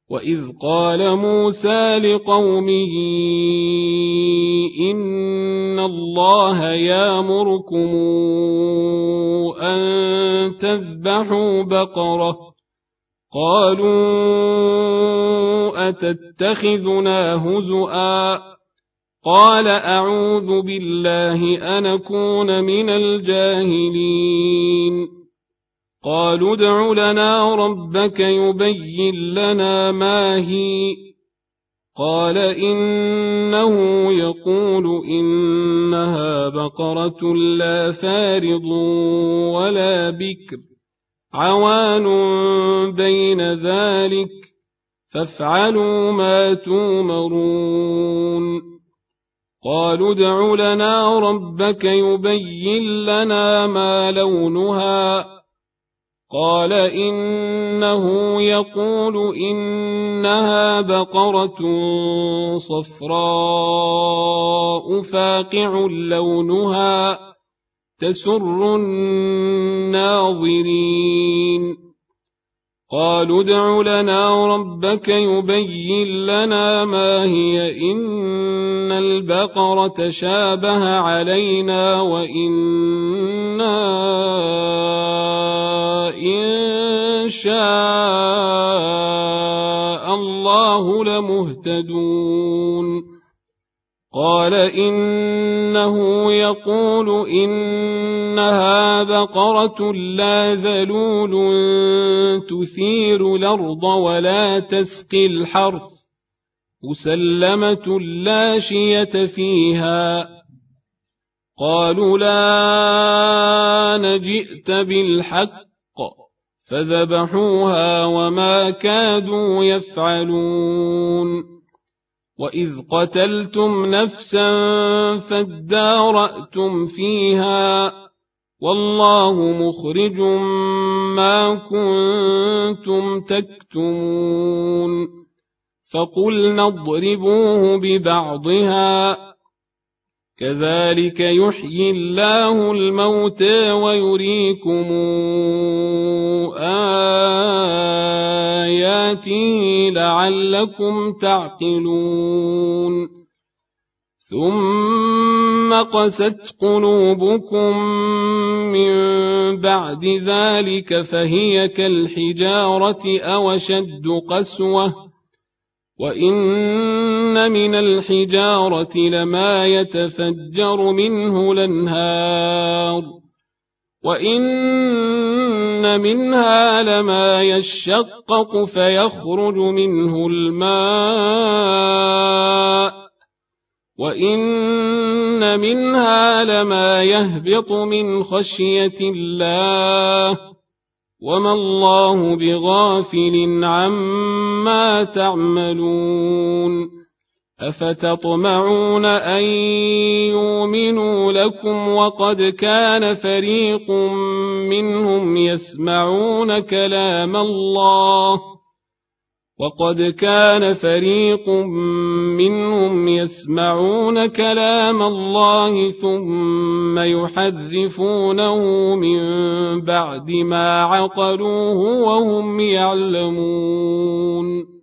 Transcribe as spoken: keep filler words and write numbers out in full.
وإذ قال موسى لقومه إن الله يأمركم أن تذبحوا بقرة قالوا أتتخذنا هزؤا قال أعوذ بالله أن أكون من الجاهلين قالوا ادع لنا ربك يبين لنا ما هي قال إنه يقول إنها بقرة لا فارض ولا بكر عوان بين ذلك فافعلوا ما تومرون قالوا ادع لنا ربك يبين لنا ما لونها قال إنه يقول إنها بقرة صفراء فاقع لونها تسر الناظرين قالوا ادع لنا ربك يبين لنا ما هي إن البقرة شابه علينا وإنا إن شاء الله لمهتدون قال إنه يقول إنها بقرة لا ذلول تثير الأرض ولا تسقي الحرث مسلمة لا شية فيها قالوا لا نجئت بالحق فذبحوها وما كادوا يفعلون وإذ قتلتم نفسا فادارأتم فيها والله مخرج ما كنتم تكتمون فقلنا اضربوه ببعضها كذلك يحيي الله الموتى ويريكم آياته لعلكم تعقلون ثم قست قلوبكم من بعد ذلك فهي كالحجارة أو شد قسوة وإن من الحجارة لما يتفجر منه الأنهار وإن منها لما يشقق فيخرج منه الماء وإن منها لما يهبط من خشية الله وما الله بغافل عما تعملون أفتطمعون أن يؤمنوا لكم وقد كان فريق منهم يسمعون كلام الله وقد كان فريق منهم يسمعون كلام الله ثم يحرفونه من بعد ما عقلوه وهم يعلمون